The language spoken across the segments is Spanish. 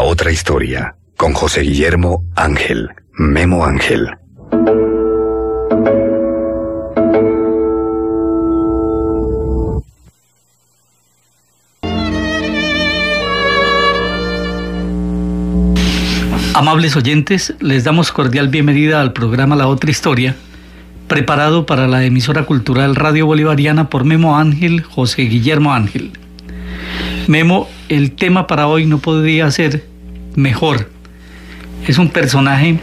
otra historia, con José Guillermo Ángel, Memo Ángel. Amables oyentes, les damos cordial bienvenida al programa La Otra Historia, preparado para la emisora cultural Radio Bolivariana por Memo Ángel, José Guillermo Ángel. Memo, el tema para hoy no podría ser mejor. Es un personaje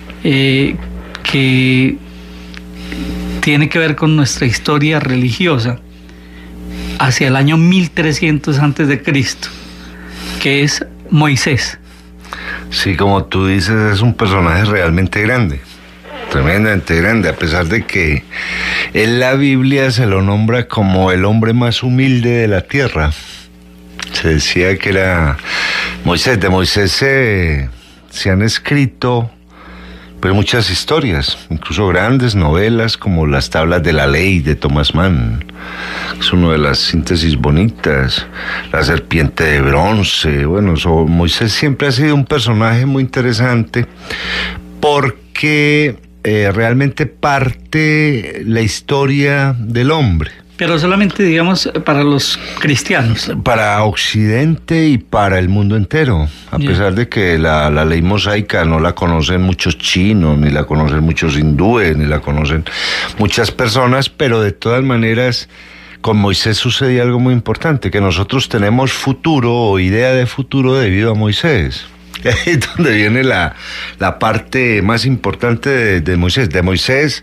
que tiene que ver con nuestra historia religiosa hacia el año 1300 a.C., que es Moisés. Sí, como tú dices, es un personaje realmente grande, tremendamente grande, a pesar de que en la Biblia se lo nombra como el hombre más humilde de la tierra. Se decía que era Moisés. De Moisés se han escrito pues muchas historias, incluso grandes novelas como Las Tablas de la Ley de Thomas Mann. Es una de las síntesis bonitas. La Serpiente de Bronce. Bueno, Moisés siempre ha sido un personaje muy interesante porque realmente parte la historia del hombre. Pero solamente, digamos, para los cristianos. Para Occidente y para el mundo entero. A pesar de que la ley mosaica no la conocen muchos chinos, ni la conocen muchos hindúes, ni la conocen muchas personas, pero de todas maneras, con Moisés sucedió algo muy importante, que nosotros tenemos futuro o idea de futuro debido a Moisés. Ahí es donde viene la parte más importante de Moisés. De Moisés...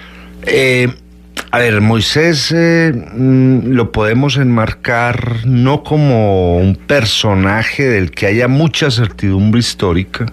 Moisés lo podemos enmarcar no como un personaje del que haya mucha certidumbre histórica,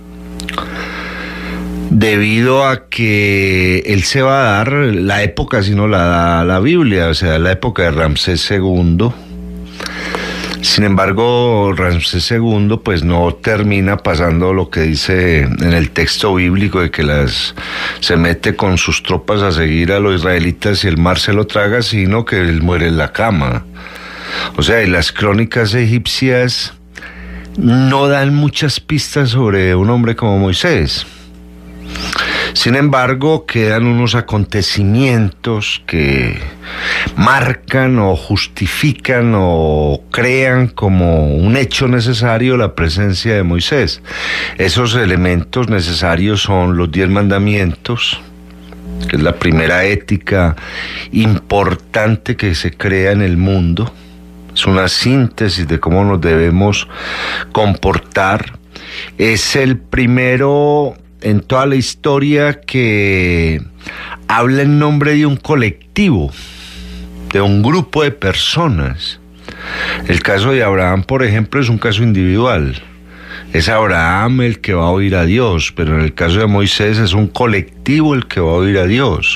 debido a que él se va a dar la época, si no la da la Biblia, o sea, la época de Ramsés II. Sin embargo, Ramsés II pues no termina pasando lo que dice en el texto bíblico de que se mete con sus tropas a seguir a los israelitas y el mar se lo traga, sino que él muere en la cama. O sea, y las crónicas egipcias no dan muchas pistas sobre un hombre como Moisés. Sin embargo, quedan unos acontecimientos que marcan o justifican o crean como un hecho necesario la presencia de Moisés. Esos elementos necesarios son los 10 mandamientos, que es la primera ética importante que se crea en el mundo. Es una síntesis de cómo nos debemos comportar. Es el primero en toda la historia que habla en nombre de un colectivo, de un grupo de personas. El caso de Abraham, por ejemplo, es un caso individual. Es Abraham el que va a oír a Dios, pero en el caso de Moisés es un colectivo el que va a oír a Dios.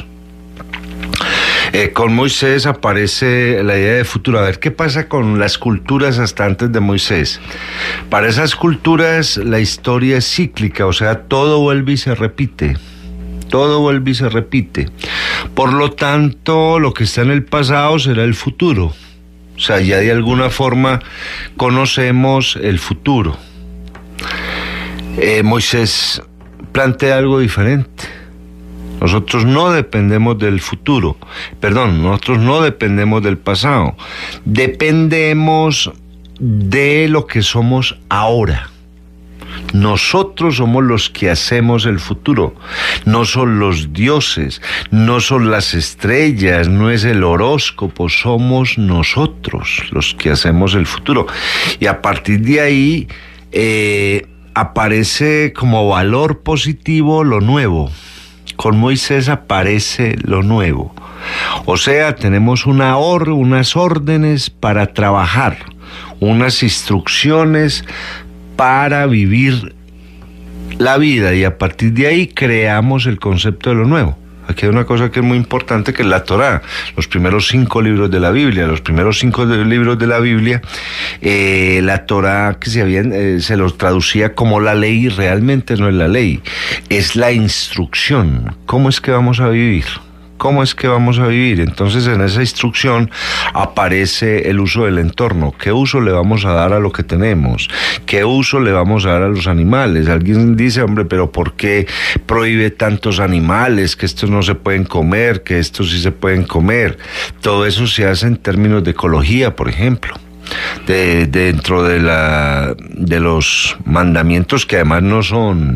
Con Moisés aparece la idea de futuro. A ver, ¿qué pasa con las culturas hasta antes de Moisés? Para esas culturas la historia es cíclica, o sea, todo vuelve y se repite. Todo vuelve y se repite. Por lo tanto, lo que está en el pasado será el futuro. O sea, ya de alguna forma conocemos el futuro. Moisés plantea algo diferente. Nosotros no dependemos del futuro, nosotros no dependemos del pasado, dependemos de lo que somos ahora. Nosotros somos los que hacemos el futuro, no son los dioses, no son las estrellas, no es el horóscopo, somos nosotros los que hacemos el futuro. Y a partir de ahí aparece como valor positivo lo nuevo. Con Moisés aparece lo nuevo. O sea, tenemos unas órdenes para trabajar, unas instrucciones para vivir la vida, y a partir de ahí creamos el concepto de lo nuevo. Aquí hay una cosa que es muy importante, que es la Torá, los primeros 5 libros de la Biblia. Los primeros 5 libros de la Biblia, la Torá que se los traducía como la ley, y realmente no es la ley, es la instrucción. ¿Cómo es que vamos a vivir? ¿Cómo es que vamos a vivir? Entonces en esa instrucción aparece el uso del entorno. ¿Qué uso le vamos a dar a lo que tenemos? ¿Qué uso le vamos a dar a los animales? Alguien dice, hombre, pero ¿por qué prohíbe tantos animales? Que estos no se pueden comer, que estos sí se pueden comer. Todo eso se hace en términos de ecología, por ejemplo. Dentro de los mandamientos, que además no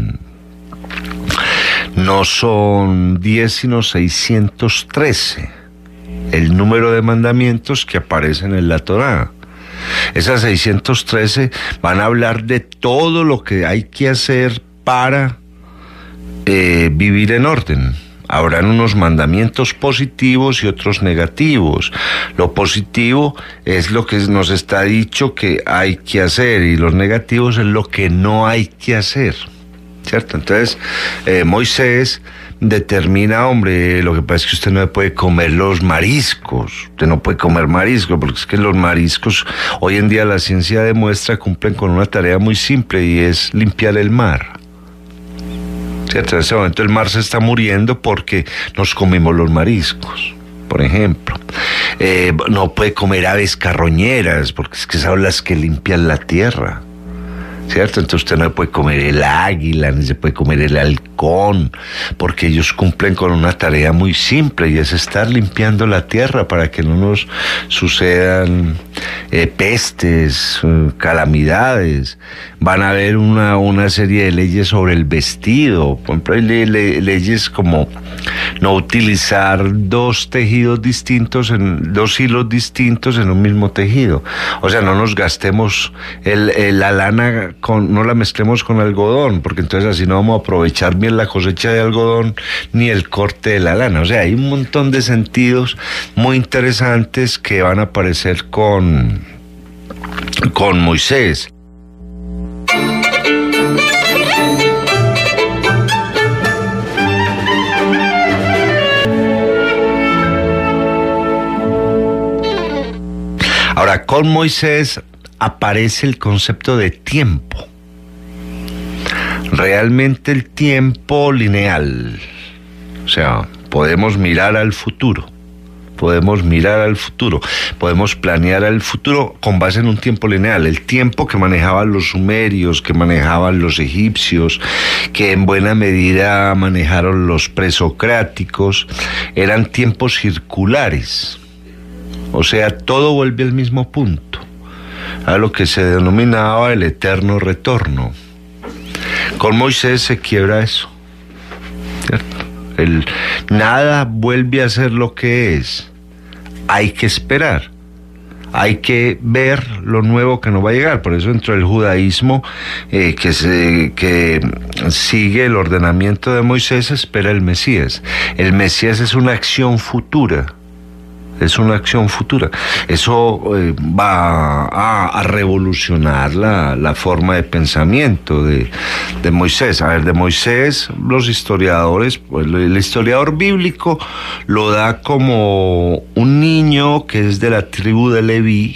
son 10, sino 613, el número de mandamientos que aparecen en la Torá. Esas 613 van a hablar de todo lo que hay que hacer para vivir en orden. Habrán unos mandamientos positivos y otros negativos. Lo positivo es lo que nos está dicho que hay que hacer, y los negativos es lo que no hay que hacer, ¿cierto? Entonces, Moisés determina, hombre, lo que pasa es que usted no puede comer los mariscos, usted no puede comer mariscos, porque es que los mariscos, hoy en día la ciencia demuestra, cumplen con una tarea muy simple, y es limpiar el mar. ¿Cierto? En ese momento el mar se está muriendo porque nos comimos los mariscos, por ejemplo. No puede comer aves carroñeras, porque es que son las que limpian la tierra, ¿cierto? Entonces usted no puede comer el águila, ni se puede comer el halcón, porque ellos cumplen con una tarea muy simple, y es estar limpiando la tierra para que no nos sucedan pestes, calamidades. Van a haber una serie de leyes sobre el vestido. Por ejemplo, hay leyes como no utilizar dos hilos distintos en un mismo tejido. O sea, no nos gastemos la lana, no la mezclemos con algodón, porque entonces así no vamos a aprovechar bien la cosecha de algodón ni el corte de la lana. O sea, hay un montón de sentidos muy interesantes que van a aparecer con Moisés. Ahora, con Moisés aparece el concepto de tiempo. Realmente el tiempo lineal. O sea, podemos mirar al futuro. Podemos planear al futuro con base en un tiempo lineal. El tiempo que manejaban los sumerios, que manejaban los egipcios, que en buena medida manejaron los presocráticos, eran tiempos circulares. O sea, todo vuelve al mismo punto, a lo que se denominaba el eterno retorno. Con Moisés se quiebra eso, ¿cierto? Nada vuelve a ser lo que es. Hay que esperar, hay que ver lo nuevo que nos va a llegar. Por eso dentro del judaísmo que sigue el ordenamiento de Moisés, espera el Mesías. El Mesías es una acción futura. Eso va a revolucionar la forma de pensamiento de Moisés. A ver, de Moisés, los historiadores, pues el historiador bíblico lo da como un niño que es de la tribu de Leví,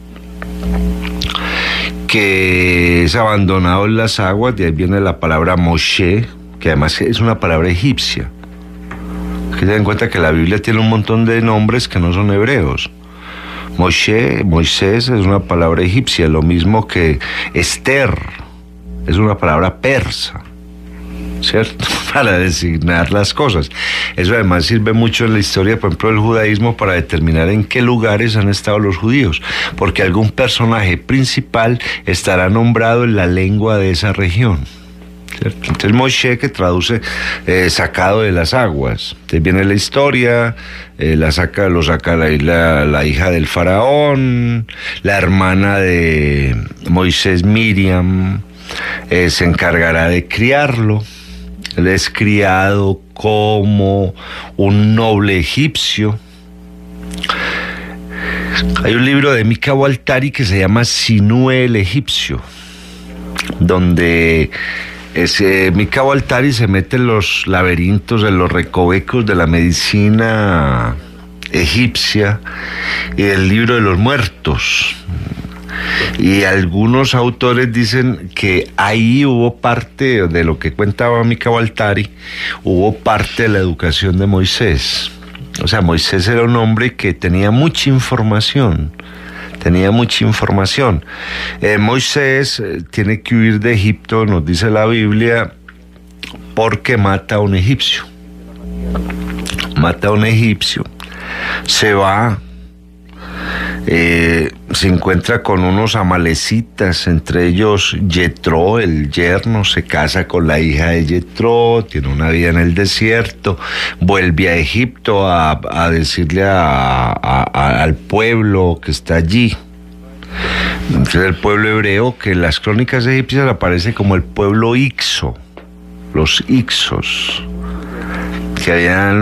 que es abandonado en las aguas. De ahí viene la palabra Moshe, que además es una palabra egipcia. Que se den cuenta que la Biblia tiene un montón de nombres que no son hebreos. Moisés es una palabra egipcia, lo mismo que Esther es una palabra persa, ¿cierto? Para designar las cosas. Eso además sirve mucho en la historia, por ejemplo, del judaísmo, para determinar en qué lugares han estado los judíos, porque algún personaje principal estará nombrado en la lengua de esa región. ¿Cierto? Entonces Moshe, que traduce sacado de las aguas. Entonces viene la historia, lo saca la hija del faraón, la hermana de Moisés, Miriam, se encargará de criarlo. Él es criado como un noble egipcio. Hay un libro de Mika Waltari que se llama Sinue el egipcio, donde Mika Waltari se mete en los laberintos, en los recovecos de la medicina egipcia y del libro de los muertos. Y algunos autores dicen que ahí hubo parte de lo que cuentaba Mika Waltari, hubo parte de la educación de Moisés. O sea, Moisés era un hombre que tenía mucha información. Moisés tiene que huir de Egipto, nos dice la Biblia, porque mata a un egipcio. Se va, se encuentra con unos amalecitas, entre ellos Yetró, el yerno, se casa con la hija de Yetró, tiene una vida en el desierto, vuelve a Egipto a decirle al pueblo que está allí. Entonces el pueblo hebreo, que en las crónicas egipcias aparece como el pueblo Ixo, los Ixos, que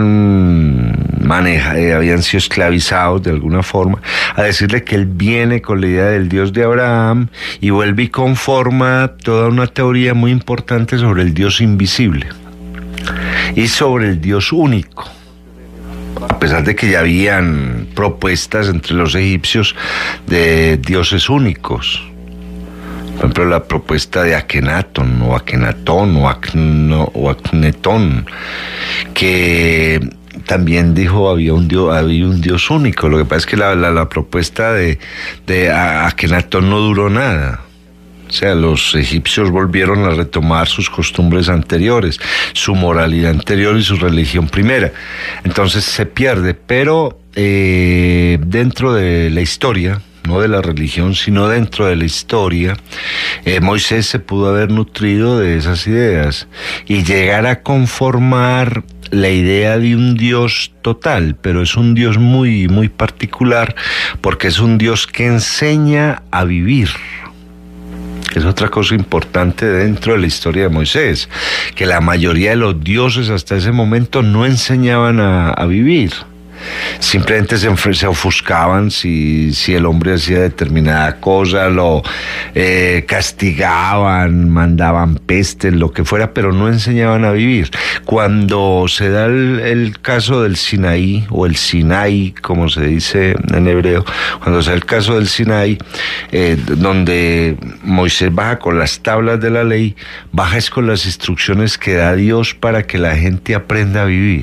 habían sido esclavizados de alguna forma, a decirle que él viene con la idea del Dios de Abraham y vuelve y conforma toda una teoría muy importante sobre el Dios invisible y sobre el Dios único. A pesar de que ya habían propuestas entre los egipcios de dioses únicos. Por ejemplo, la propuesta de Akenatón o Akenatón o Aknetón, que también dijo había un dios único. Lo que pasa es que la propuesta de Akenatón no duró nada. O sea, los egipcios volvieron a retomar sus costumbres anteriores, su moralidad anterior y su religión primera. Entonces se pierde, pero dentro de la historia, no de la religión, sino dentro de la historia, Moisés se pudo haber nutrido de esas ideas y llegar a conformar la idea de un Dios total, pero es un Dios muy, muy particular, porque es un Dios que enseña a vivir. Es otra cosa importante dentro de la historia de Moisés, que la mayoría de los dioses hasta ese momento no enseñaban a vivir. Simplemente se ofuscaban si el hombre hacía determinada cosa, lo castigaban, mandaban peste, lo que fuera, pero no enseñaban a vivir. Cuando se da el caso del Sinaí, o el Sinai, como se dice en hebreo, cuando se da el caso del Sinai, donde Moisés baja con las tablas de la ley, baja es con las instrucciones que da Dios para que la gente aprenda a vivir.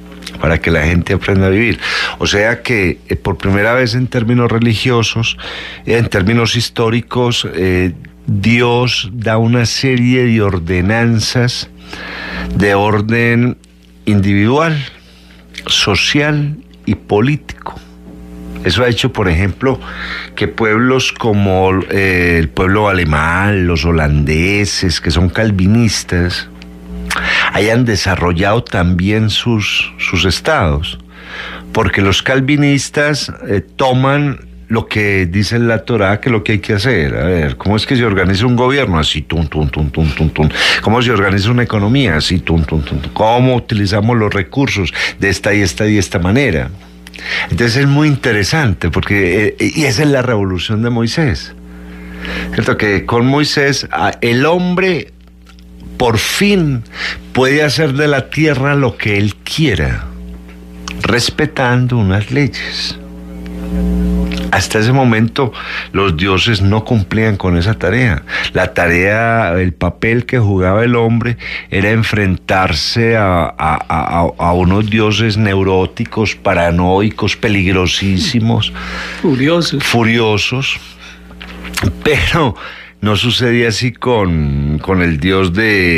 O sea que por primera vez en términos religiosos, en términos históricos, Dios da una serie de ordenanzas de orden individual, social y político. Eso ha hecho, por ejemplo, que pueblos como el pueblo alemán, los holandeses, que son calvinistas, hayan desarrollado también sus estados, porque los calvinistas toman lo que dice la Torá, que es lo que hay que hacer. A ver, ¿cómo es que se organiza un gobierno? Así, tum, tum, tum, tum, tum, tum. ¿Cómo se organiza una economía? Así, tum, tum, tum. ¿Cómo utilizamos los recursos? De esta y esta manera. Entonces es muy interesante, porque y esa es la revolución de Moisés, ¿cierto? Que con Moisés el hombre por fin puede hacer de la tierra lo que él quiera, respetando unas leyes. Hasta ese momento los dioses no cumplían con esa tarea. La tarea, el papel que jugaba el hombre era enfrentarse a unos dioses neuróticos, paranoicos, peligrosísimos, furiosos, pero no sucedía así con el Dios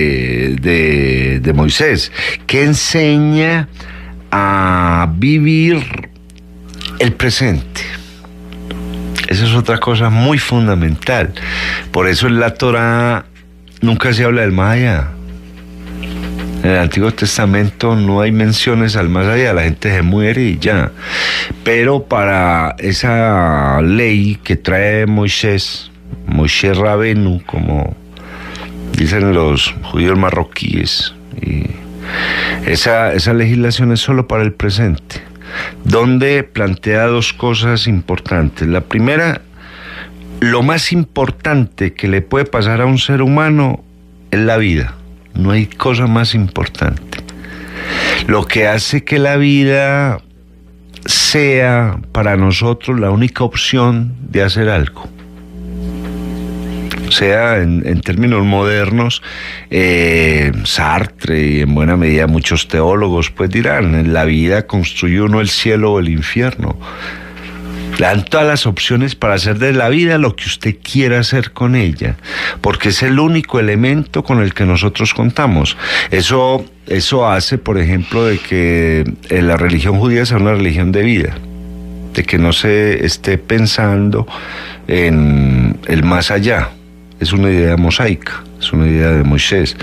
de Moisés, que enseña a vivir el presente. Esa es otra cosa muy fundamental. Por eso en la Torá nunca se habla del más allá. En el Antiguo Testamento no hay menciones al más allá, la gente se muere y ya. Pero para esa ley que trae Moisés Rabenu, como dicen los judíos marroquíes, y esa legislación es solo para el presente, donde plantea dos cosas importantes. La primera, lo más importante que le puede pasar a un ser humano es la vida. No hay cosa más importante. Lo que hace que la vida sea para nosotros la única opción de hacer algo. sea, en términos modernos, Sartre y en buena medida muchos teólogos pues dirán, en la vida construye uno el cielo o el infierno. Le dan todas las opciones para hacer de la vida lo que usted quiera hacer con ella, porque es el único elemento con el que nosotros contamos. Eso hace, por ejemplo, de que la religión judía sea una religión de vida, de que no se esté pensando en el más allá. Es una idea mosaica, es una idea de Moisés.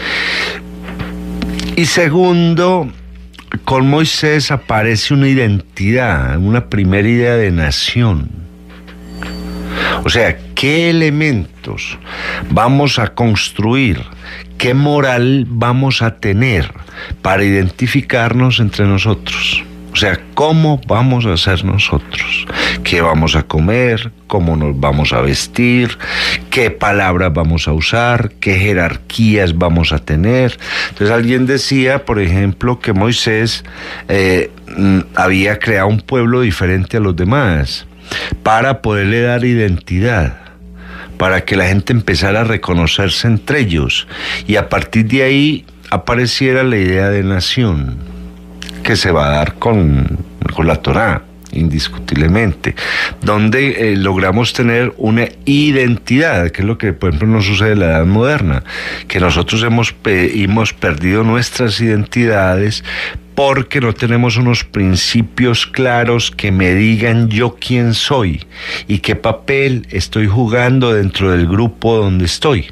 Y segundo, con Moisés aparece una identidad, una primera idea de nación. O sea, ¿qué elementos vamos a construir? ¿Qué moral vamos a tener para identificarnos entre nosotros? O sea, ¿cómo vamos a ser nosotros? ¿Qué vamos a comer? ¿Cómo nos vamos a vestir? ¿Qué palabras vamos a usar? ¿Qué jerarquías vamos a tener? Entonces alguien decía, por ejemplo, que Moisés había creado un pueblo diferente a los demás para poderle dar identidad, para que la gente empezara a reconocerse entre ellos y a partir de ahí apareciera la idea de nación, que se va a dar con la Torá, indiscutiblemente, donde logramos tener una identidad, que es lo que, por ejemplo, nos sucede en la Edad Moderna, que nosotros hemos perdido nuestras identidades porque no tenemos unos principios claros que me digan yo quién soy y qué papel estoy jugando dentro del grupo donde estoy.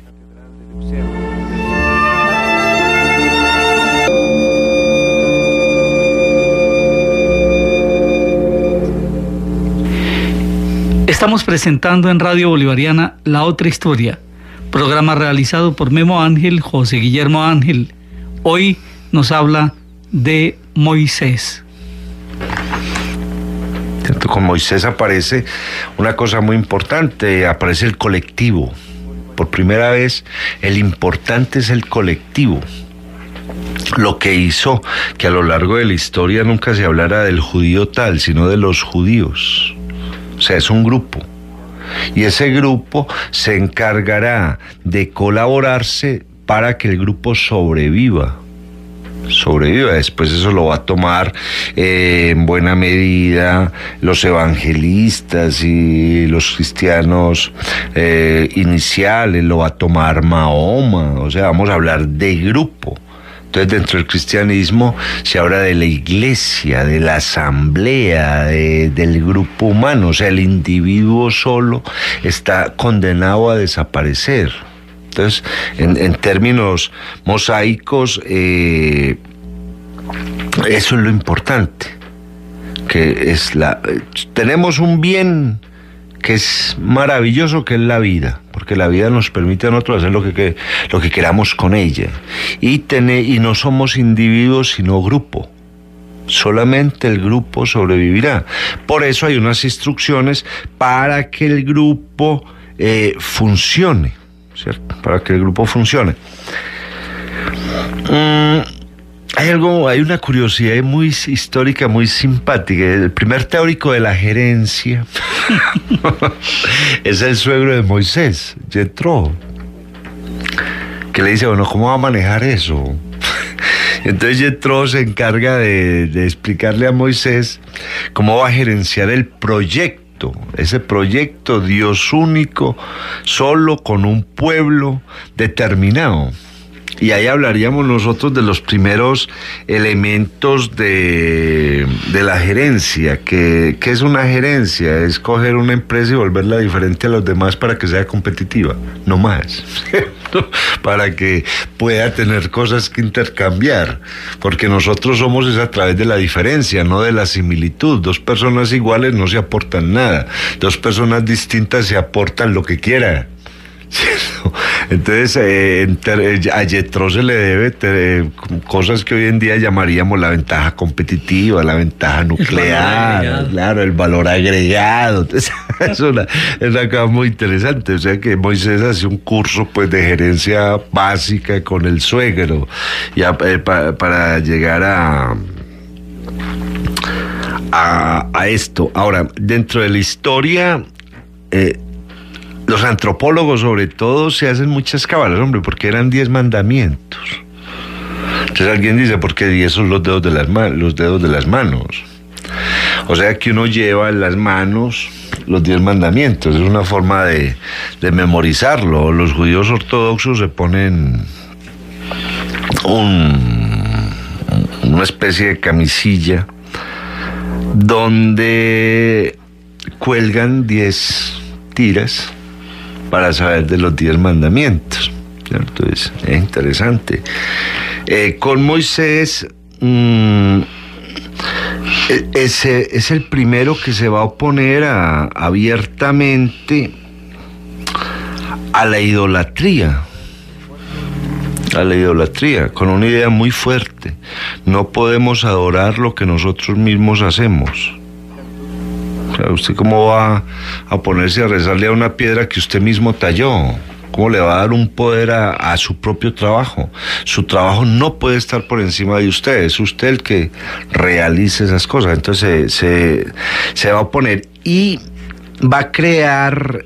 Estamos presentando en Radio Bolivariana La Otra Historia, programa realizado por Memo Ángel, José Guillermo Ángel. Hoy nos habla de Moisés. Con Moisés aparece una cosa muy importante, aparece el colectivo. Por primera vez, el importante es el colectivo. Lo que hizo que a lo largo de la historia nunca se hablara del judío tal, sino de los judíos. O sea, es un grupo. Y ese grupo se encargará de colaborarse para que el grupo sobreviva. Después eso lo va a tomar en buena medida los evangelistas y los cristianos iniciales, lo va a tomar Mahoma. O sea, vamos a hablar de grupo. Entonces, dentro del cristianismo se habla de la iglesia, de la asamblea, del grupo humano. O sea, el individuo solo está condenado a desaparecer. Entonces, en términos mosaicos, eso es lo importante. Que es tenemos un bien que es maravilloso, que es la vida, porque la vida nos permite a nosotros hacer lo que queramos con ella, y no somos individuos sino grupo. Solamente el grupo sobrevivirá. Por eso hay unas instrucciones para que el grupo funcione, ¿cierto? Para que el grupo funcione. Hay una curiosidad muy histórica, muy simpática. El primer teórico de la gerencia es el suegro de Moisés, Yetro, que le dice, bueno, ¿cómo va a manejar eso? Entonces Yetro se encarga de explicarle a Moisés cómo va a gerenciar el proyecto, ese proyecto Dios único, solo con un pueblo determinado. Y ahí hablaríamos nosotros de los primeros elementos de la gerencia. ¿Qué es una gerencia? Es coger una empresa y volverla diferente a los demás para que sea competitiva, no más. Para que pueda tener cosas que intercambiar. Porque nosotros somos es a través de la diferencia, no de la similitud. Dos personas iguales no se aportan nada. Dos personas distintas se aportan lo que quieran. ¿Cierto? Entonces a Yetro se le debe cosas que hoy en día llamaríamos la ventaja competitiva, la ventaja nuclear, claro, el valor agregado. Entonces, es una cosa muy interesante. O sea que Moisés hace un curso pues de gerencia básica con el suegro para llegar a esto. Ahora, dentro de la historia los antropólogos sobre todo se hacen muchas cábalas, hombre, porque eran 10 mandamientos. Entonces alguien dice, ¿por qué 10 son los dedos de las manos? O sea que uno lleva en las manos los 10 mandamientos, es una forma de memorizarlo. Los judíos ortodoxos se ponen una especie de camisilla donde cuelgan 10 tiras para saber de los 10 mandamientos, ¿cierto? Es interesante. Con Moisés es el primero que se va a oponer abiertamente a la idolatría, con una idea muy fuerte. No podemos adorar lo que nosotros mismos hacemos. O sea, ¿usted cómo va a ponerse a rezarle a una piedra que usted mismo talló? ¿Cómo le va a dar un poder a su propio trabajo? Su trabajo no puede estar por encima de usted, es usted el que realice esas cosas. Entonces se va a oponer y va a crear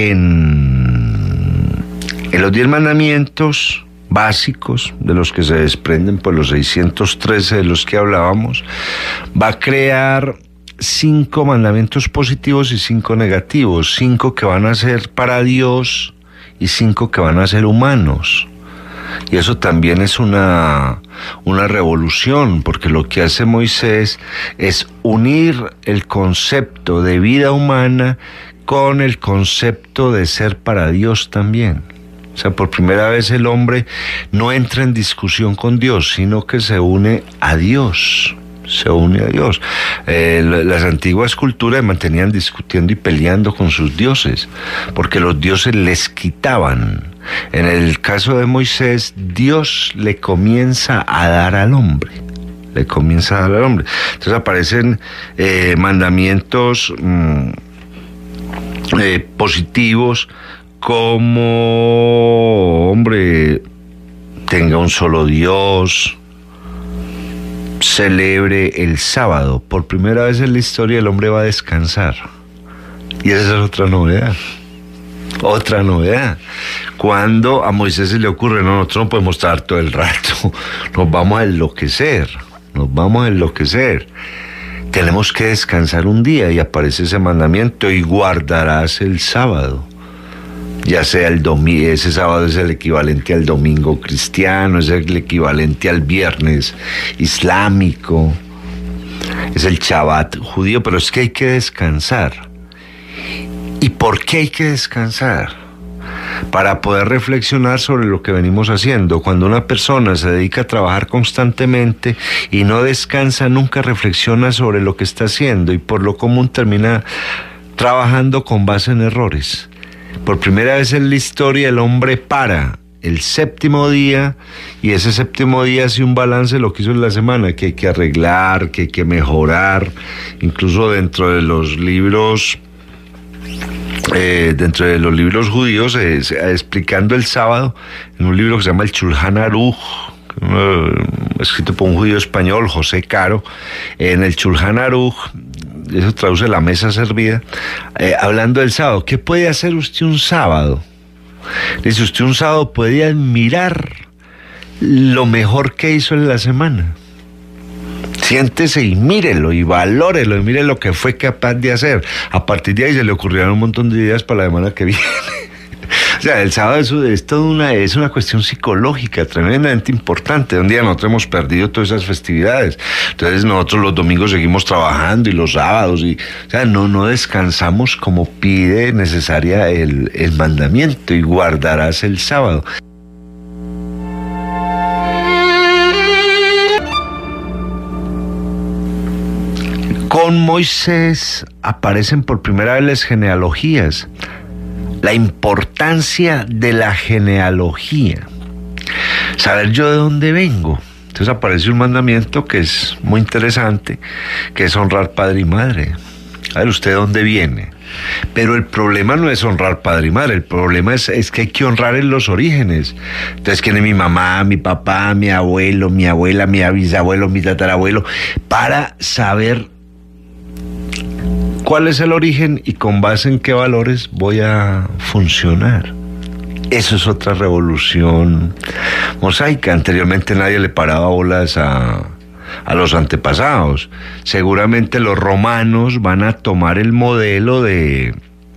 en los 10 mandamientos básicos, de los que se desprenden por los 613 de los que hablábamos, va a crear 5 mandamientos positivos y 5 negativos, 5 que van a ser para Dios y 5 que van a ser humanos. Y eso también es una revolución, porque lo que hace Moisés es unir el concepto de vida humana con el concepto de ser para Dios también. O sea, por primera vez el hombre no entra en discusión con Dios, sino que se une a Dios. Las antiguas culturas mantenían discutiendo y peleando con sus dioses, porque los dioses les quitaban. En el caso de Moisés, Dios le comienza a dar al hombre. Entonces aparecen mandamientos positivos, como, hombre, tenga un solo Dios, celebre el sábado. Por primera vez en la historia el hombre va a descansar. Y esa es otra novedad. Cuando a Moisés se le ocurre, no, nosotros no podemos estar todo el rato, nos vamos a enloquecer. Tenemos que descansar un día, y aparece ese mandamiento: y guardarás el sábado. Ya sea el domingo, ese sábado es el equivalente al domingo cristiano, es el equivalente al viernes islámico, es el Shabbat judío, pero es que hay que descansar. ¿Y por qué hay que descansar? Para poder reflexionar sobre lo que venimos haciendo. Cuando una persona se dedica a trabajar constantemente y no descansa, nunca reflexiona sobre lo que está haciendo, y por lo común termina trabajando con base en errores. Por primera vez en la historia el hombre para el séptimo día, y ese séptimo día hace un balance de lo que hizo en la semana, que hay que arreglar, que hay que mejorar. Incluso dentro de los libros judíos, explicando el sábado, en un libro que se llama el Shulchan Aruch, escrito por un judío español, José Caro, en el Shulchan Aruch, eso traduce la mesa servida, hablando del sábado. ¿Qué puede hacer usted un sábado? Dice, usted un sábado puede admirar lo mejor que hizo en la semana. Siéntese y mírelo y valórelo y mire lo que fue capaz de hacer. A partir de ahí se le ocurrieron un montón de ideas para la semana que viene. O sea, el sábado es una cuestión psicológica tremendamente importante. Un día nosotros hemos perdido todas esas festividades. Entonces nosotros los domingos seguimos trabajando, y los sábados, o sea, no descansamos como pide necesaria el mandamiento: y guardarás el sábado. Con Moisés aparecen por primera vez las genealogías. La importancia de la genealogía, saber yo de dónde vengo. Entonces aparece un mandamiento que es muy interesante, que es honrar padre y madre. A ver, ¿usted de dónde viene? Pero el problema no es honrar padre y madre, el problema es que hay que honrar en los orígenes. Entonces, ¿quién es mi mamá, mi papá, mi abuelo, mi abuela, mi bisabuelo, mi tatarabuelo? Para saber ¿Cuál es el origen y con base en qué valores voy a funcionar? Eso es otra revolución mosaica. Anteriormente nadie le paraba bolas a los antepasados. Seguramente los romanos van a tomar el modelo de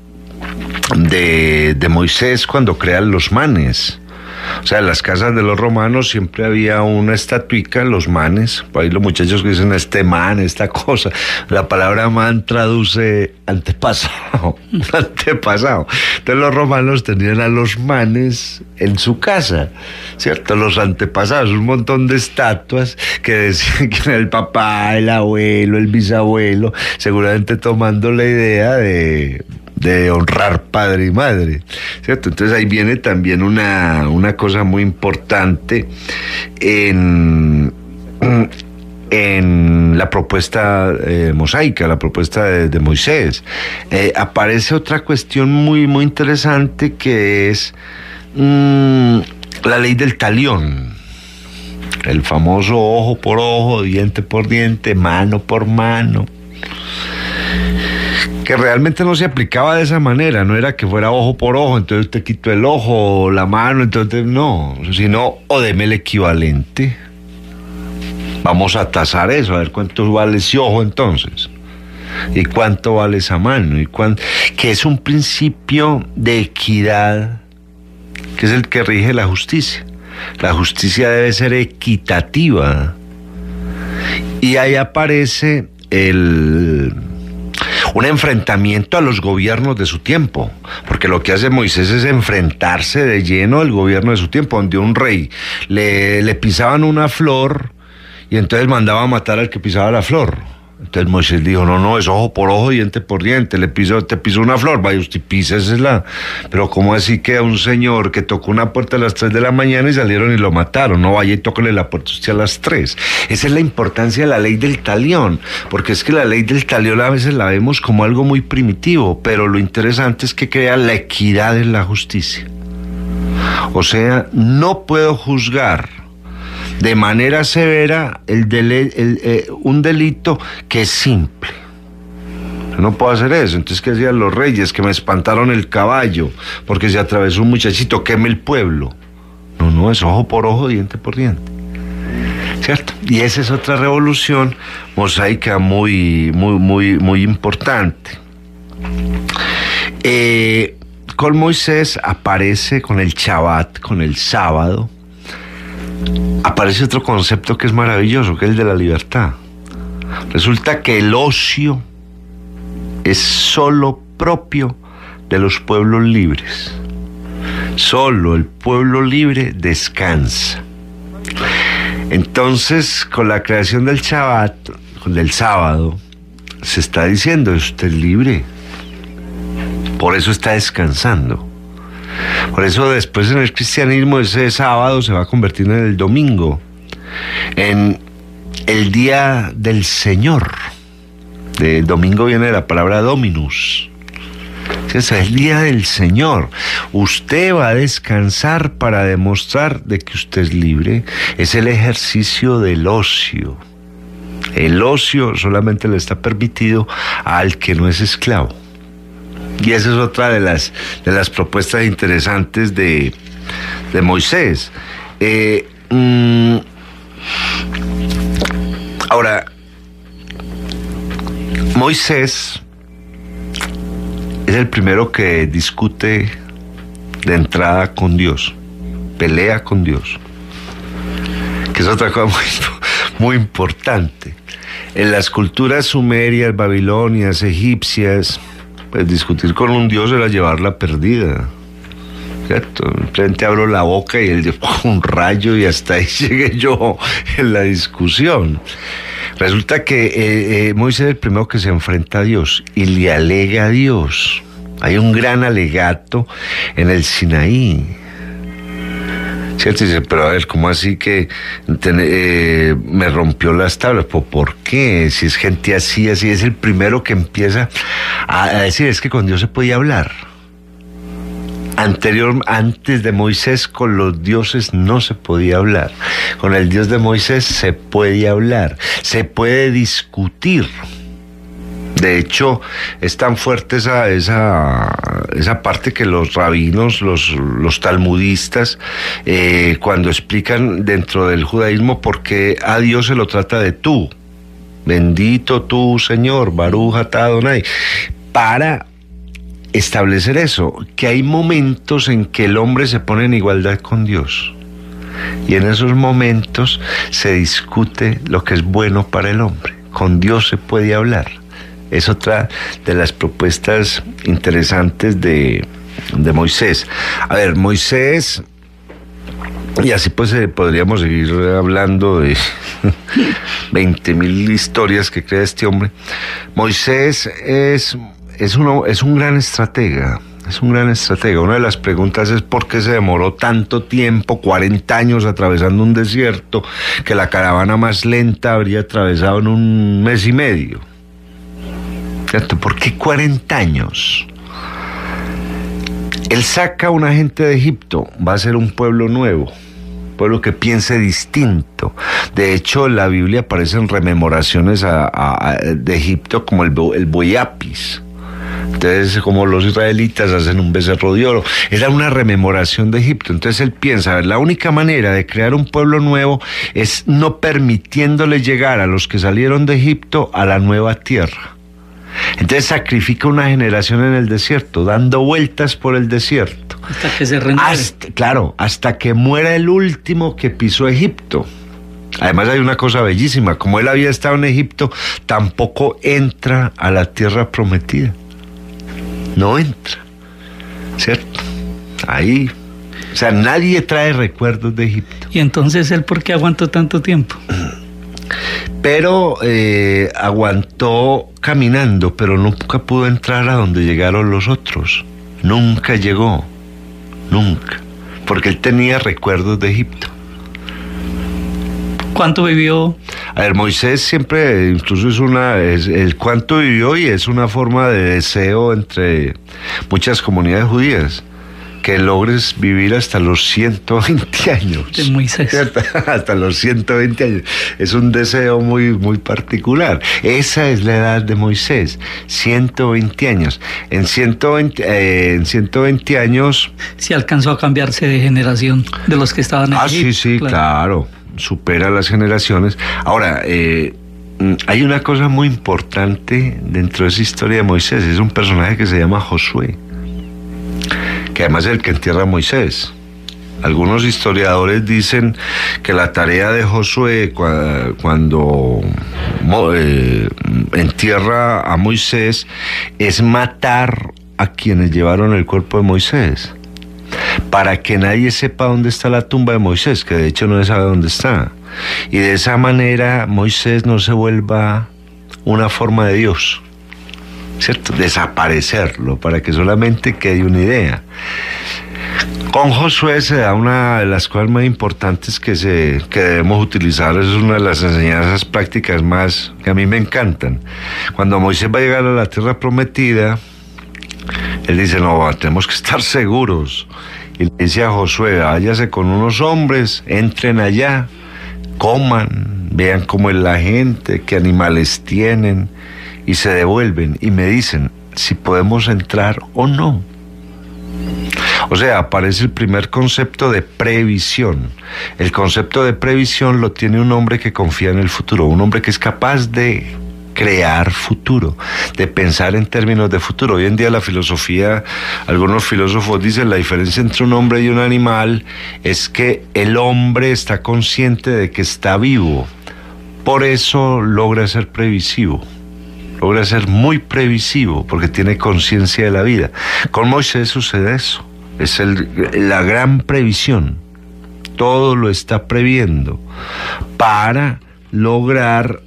Moisés cuando crean los manes. O sea, en las casas de los romanos siempre había una estatuica, los manes. Por ahí los muchachos que dicen este man, esta cosa. La palabra man traduce antepasado, antepasado. Entonces los romanos tenían a los manes en su casa, ¿cierto? Los antepasados, un montón de estatuas que decían que era el papá, el abuelo, el bisabuelo, seguramente tomando la idea de honrar padre y madre, ¿cierto? Entonces ahí viene también una cosa muy importante en la propuesta mosaica, la propuesta de Moisés. Aparece otra cuestión muy, muy interesante que es la ley del talión. El famoso ojo por ojo, diente por diente, mano por mano, que realmente no se aplicaba de esa manera, no era que fuera ojo por ojo, entonces te quito el ojo o la mano, entonces no, sino o deme el equivalente. Vamos a tasar eso, a ver cuánto vale ese ojo entonces, y cuánto vale esa mano, que es un principio de equidad, que es el que rige la justicia. La justicia debe ser equitativa, y ahí aparece un enfrentamiento a los gobiernos de su tiempo, porque lo que hace Moisés es enfrentarse de lleno al gobierno de su tiempo, donde un rey le pisaban una flor y entonces mandaba a matar al que pisaba la flor. Entonces Moisés dijo, no, es ojo por ojo, diente por diente, te pisó una flor, vaya usted písesela. Pero ¿cómo así que a un señor que tocó una puerta a las 3 de la mañana y salieron y lo mataron? No, vaya y tóquele la puerta usted a las 3. Esa es la importancia de la ley del talión, porque es que la ley del talión a veces la vemos como algo muy primitivo, pero lo interesante es que crea la equidad en la justicia. O sea, no puedo juzgar de manera severa un delito que es simple. No puedo hacer eso. Entonces, ¿qué hacían los reyes? Que me espantaron el caballo porque se atravesó un muchachito, queme el pueblo. No, es ojo por ojo, diente por diente, ¿cierto? Y esa es otra revolución mosaica muy, muy, muy, muy importante. Con Moisés aparece, con el Shabbat, con el sábado, aparece otro concepto que es maravilloso, que es el de la libertad. Resulta que el ocio es solo propio de los pueblos libres. Solo el pueblo libre descansa. Entonces, con la creación del Shabbat, del sábado, se está diciendo, usted es libre. Por eso está descansando. Por eso después en el cristianismo ese sábado se va a convertir en el domingo, en el día del Señor. De domingo viene la palabra Dominus. Es el día del Señor. Usted va a descansar para demostrar de que usted es libre. Es el ejercicio del ocio. El ocio solamente le está permitido al que no es esclavo. Y esa es otra de las propuestas interesantes de Moisés. Ahora, Moisés es el primero que discute de entrada con Dios, pelea con Dios, que es otra cosa muy importante. En las culturas sumerias, babilonias, egipcias, pues discutir con un Dios era llevarla perdida, ¿cierto? Frente abro la boca y él un rayo y hasta ahí llegué yo en la discusión. Resulta que Moisés es el primero que se enfrenta a Dios y le alega a Dios. Hay un gran alegato en el Sinaí, ¿cierto? Y dice, pero a ver, ¿cómo así que me rompió las tablas? ¿Por qué? Si es gente así, es el primero que empieza a decir, es que con Dios se podía hablar. Antes de Moisés, con los dioses no se podía hablar. Con el Dios de Moisés se puede hablar, se puede discutir. De hecho, es tan fuerte esa parte que los rabinos, los talmudistas, cuando explican dentro del judaísmo por qué a Dios se lo trata de tú, bendito tú, Señor, Baruch atah Adonai, para establecer eso, que hay momentos en que el hombre se pone en igualdad con Dios. Y en esos momentos se discute lo que es bueno para el hombre. Con Dios se puede hablar. Es otra de las propuestas interesantes de Moisés. A ver, Moisés, y así pues podríamos seguir hablando de 20.000 historias que crea este hombre. Moisés es un gran estratega. Es un gran estratega. Una de las preguntas es por qué se demoró tanto tiempo, 40 años atravesando un desierto, que la caravana más lenta habría atravesado en 1 mes y medio. ¿Cierto? ¿Por qué 40 años? Él saca a una gente de Egipto, va a ser un pueblo nuevo, pueblo que piense distinto. De hecho, en la Biblia aparecen rememoraciones de Egipto como el buey Apis. Entonces, como los israelitas hacen un becerro de oro, era una rememoración de Egipto. Entonces él piensa, a ver, la única manera de crear un pueblo nuevo es no permitiéndole llegar a los que salieron de Egipto a la nueva tierra. Entonces sacrifica una generación en el desierto, dando vueltas por el desierto. Hasta que se renueve. Claro, hasta que muera el último que pisó Egipto. Además hay una cosa bellísima, como él había estado en Egipto, tampoco entra a la tierra prometida. No entra, ¿cierto? Ahí, o sea, nadie trae recuerdos de Egipto. ¿Y entonces él por qué aguantó tanto tiempo? Pero aguantó caminando, pero nunca pudo entrar a donde llegaron los otros. Nunca llegó, nunca, porque él tenía recuerdos de Egipto. ¿Cuánto vivió? A ver, Moisés siempre, incluso es el cuánto vivió, y es una forma de deseo entre muchas comunidades judías, que logres vivir hasta los 120 años. De Moisés. ¿Cierto? Hasta los 120 años. Es un deseo muy, muy particular. Esa es la edad de Moisés, 120 años. En 120 años... Sí alcanzó a cambiarse de generación de los que estaban en Egipto. Sí, claro. Supera las generaciones. Ahora, hay una cosa muy importante dentro de esa historia de Moisés. Es un personaje que se llama Josué, que además es el que entierra a Moisés. Algunos historiadores dicen que la tarea de Josué cuando entierra a Moisés es matar a quienes llevaron el cuerpo de Moisés, para que nadie sepa dónde está la tumba de Moisés, que de hecho no se sabe dónde está. Y de esa manera Moisés no se vuelva una forma de Dios, ¿cierto? Desaparecerlo, para que solamente quede una idea. Con Josué se da una de las cosas más importantes que debemos utilizar. Es una de las enseñanzas prácticas más que a mí me encantan. Cuando Moisés va a llegar a la tierra prometida, él dice, no, tenemos que estar seguros. Y le dice a Josué, váyase con unos hombres, entren allá, coman, vean cómo es la gente, qué animales tienen, y se devuelven y me dicen si podemos entrar o no. O sea, aparece el primer concepto de previsión. El concepto de previsión lo tiene un hombre que confía en el futuro, un hombre que es capaz de crear futuro, de pensar en términos de futuro. Hoy en día la filosofía, algunos filósofos dicen, la diferencia entre un hombre y un animal es que el hombre está consciente de que está vivo, por eso logra ser previsivo, logra ser muy previsivo, porque tiene conciencia de la vida. Con Moisés sucede eso, es la gran previsión, todo lo está previendo para lograr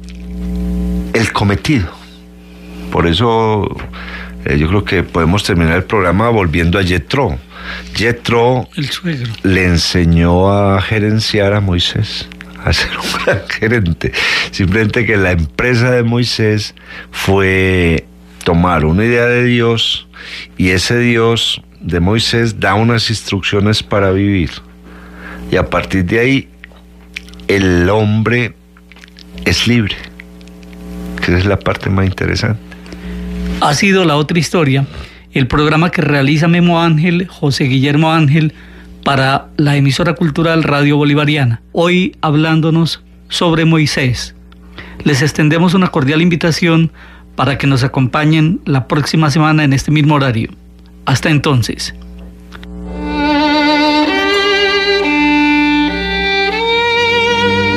el cometido. Por eso yo creo que podemos terminar el programa volviendo a Yetro. Yetro, el suegro, le enseñó a gerenciar a Moisés, a ser un gran gerente. Simplemente que la empresa de Moisés fue tomar una idea de Dios, y ese Dios de Moisés da unas instrucciones para vivir. Y a partir de ahí, el hombre es libre. que es la parte más interesante. Ha sido La Otra Historia, el programa que realiza Memo Ángel, José Guillermo Ángel, para la emisora cultural Radio Bolivariana, hoy hablándonos sobre Moisés. Les extendemos una cordial invitación para que nos acompañen la próxima semana en este mismo horario. Hasta entonces.